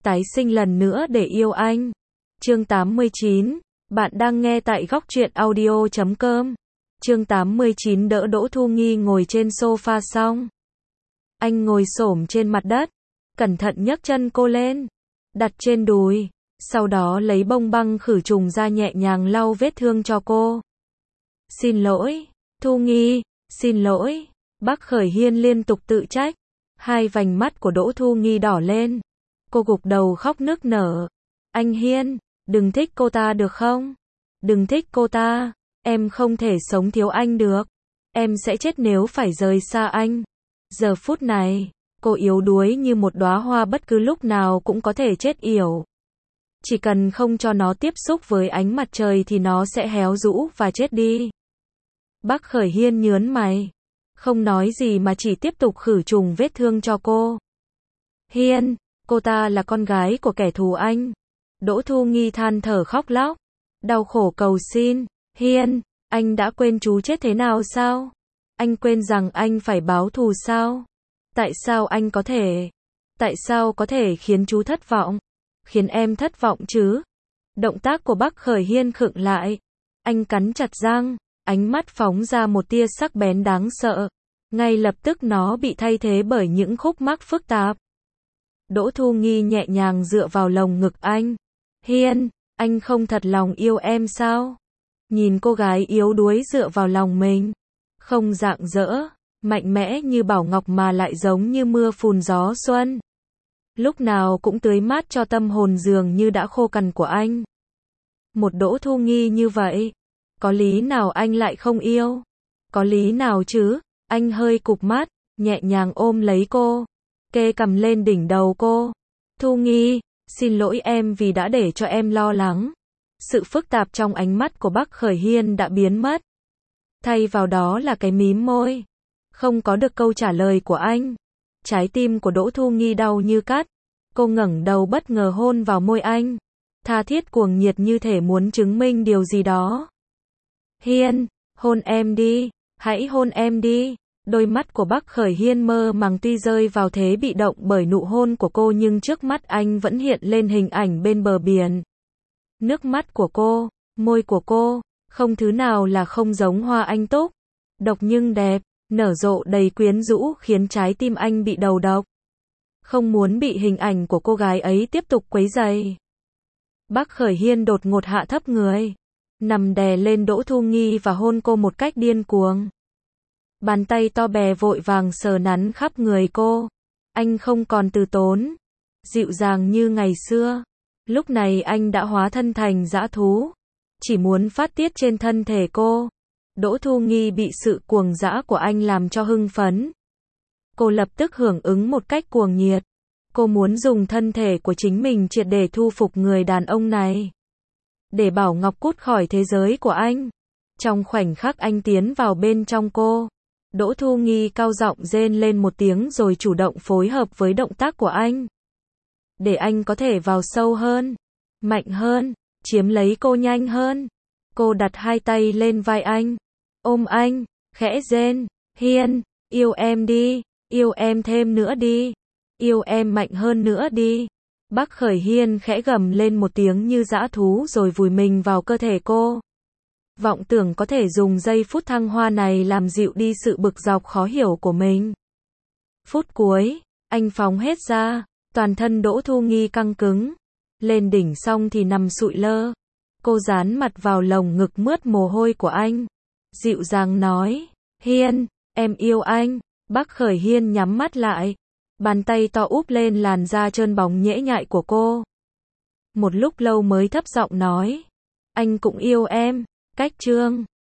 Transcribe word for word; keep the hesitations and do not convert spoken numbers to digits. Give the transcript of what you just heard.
tái sinh lần nữa để yêu anh. Chương tám mươi chín, bạn đang nghe tại góc truyện audio chấm com. Chương tám mươi chín đỡ Đỗ Thu Nghi ngồi trên sofa xong. Anh ngồi xổm trên mặt đất, cẩn thận nhấc chân cô lên, đặt trên đùi, sau đó lấy bông băng khử trùng ra nhẹ nhàng lau vết thương cho cô. Xin lỗi, Thu Nghi, xin lỗi, Bác Khởi Hiên liên tục tự trách. Hai vành mắt của Đỗ Thu Nghi đỏ lên. Cô gục đầu khóc nức nở. Anh Hiên, đừng thích cô ta được không? Đừng thích cô ta, em không thể sống thiếu anh được. Em sẽ chết nếu phải rời xa anh. Giờ phút này, cô yếu đuối như một đóa hoa bất cứ lúc nào cũng có thể chết yểu. Chỉ cần không cho nó tiếp xúc với ánh mặt trời thì nó sẽ héo rũ và chết đi. Bác Khởi Hiên nhớn mày, không nói gì mà chỉ tiếp tục khử trùng vết thương cho cô. Hiên, cô ta là con gái của kẻ thù anh. Đỗ Thu Nghi than thở khóc lóc, đau khổ cầu xin. Hiên, anh đã quên chú chết thế nào sao? Anh quên rằng anh phải báo thù sao? Tại sao anh có thể? Tại sao có thể khiến chú thất vọng? Khiến em thất vọng chứ? Động tác của Bác Khởi Hiên khựng lại. Anh cắn chặt răng, ánh mắt phóng ra một tia sắc bén đáng sợ. Ngay lập tức nó bị thay thế bởi những khúc mắc phức tạp. Đỗ Thu Nghi nhẹ nhàng dựa vào lồng ngực anh. Hiên, anh không thật lòng yêu em sao? Nhìn cô gái yếu đuối dựa vào lòng mình, không rạng rỡ, mạnh mẽ như bảo ngọc mà lại giống như mưa phùn gió xuân. Lúc nào cũng tưới mát cho tâm hồn dường như đã khô cằn của anh. Một Đỗ Thu Nghi như vậy, có lý nào anh lại không yêu? Có lý nào chứ? Anh hơi cụp mắt, nhẹ nhàng ôm lấy cô, kê cằm lên đỉnh đầu cô. Thu Nghi, xin lỗi em vì đã để cho em lo lắng. Sự phức tạp trong ánh mắt của Bác Khởi Hiên đã biến mất. Thay vào đó là cái mím môi. Không có được câu trả lời của anh. Trái tim của Đỗ Thu Nghi đau như cắt. Cô ngẩng đầu bất ngờ hôn vào môi anh. Tha thiết cuồng nhiệt như thể muốn chứng minh điều gì đó. Hiên, hôn em đi, hãy hôn em đi. Đôi mắt của Bác Khởi Hiên mơ màng tuy rơi vào thế bị động bởi nụ hôn của cô nhưng trước mắt anh vẫn hiện lên hình ảnh bên bờ biển. Nước mắt của cô, môi của cô, không thứ nào là không giống hoa anh túc. Độc nhưng đẹp, nở rộ đầy quyến rũ khiến trái tim anh bị đầu độc. Không muốn bị hình ảnh của cô gái ấy tiếp tục quấy rầy. Bác Khởi Hiên đột ngột hạ thấp người, nằm đè lên Đỗ Thu Nghi và hôn cô một cách điên cuồng. Bàn tay to bè vội vàng sờ nắn khắp người cô. Anh không còn từ tốn, dịu dàng như ngày xưa. Lúc này anh đã hóa thân thành dã thú, chỉ muốn phát tiết trên thân thể cô. Đỗ Thu Nghi bị sự cuồng dã của anh làm cho hưng phấn. Cô lập tức hưởng ứng một cách cuồng nhiệt. Cô muốn dùng thân thể của chính mình triệt để thu phục người đàn ông này. Để Bảo Ngọc cút khỏi thế giới của anh. Trong khoảnh khắc anh tiến vào bên trong cô, Đỗ Thu Nghi cao giọng rên lên một tiếng rồi chủ động phối hợp với động tác của anh. Để anh có thể vào sâu hơn, mạnh hơn, chiếm lấy cô nhanh hơn. Cô đặt hai tay lên vai anh, ôm anh, khẽ rên. Hiên, yêu em đi, yêu em thêm nữa đi, yêu em mạnh hơn nữa đi. Bác Khởi Hiên khẽ gầm lên một tiếng như dã thú rồi vùi mình vào cơ thể cô. Vọng tưởng có thể dùng giây phút thăng hoa này làm dịu đi sự bực dọc khó hiểu của mình. Phút cuối, anh phóng hết ra, toàn thân Đỗ Thu Nghi căng cứng. Lên đỉnh xong thì nằm sụi lơ. Cô dán mặt vào lồng ngực mướt mồ hôi của anh. Dịu dàng nói, Hiên, em yêu anh. Bác Khởi Hiên nhắm mắt lại. Bàn tay to úp lên làn da trơn bóng nhễ nhại của cô. Một lúc lâu mới thấp giọng nói, anh cũng yêu em. Cách chương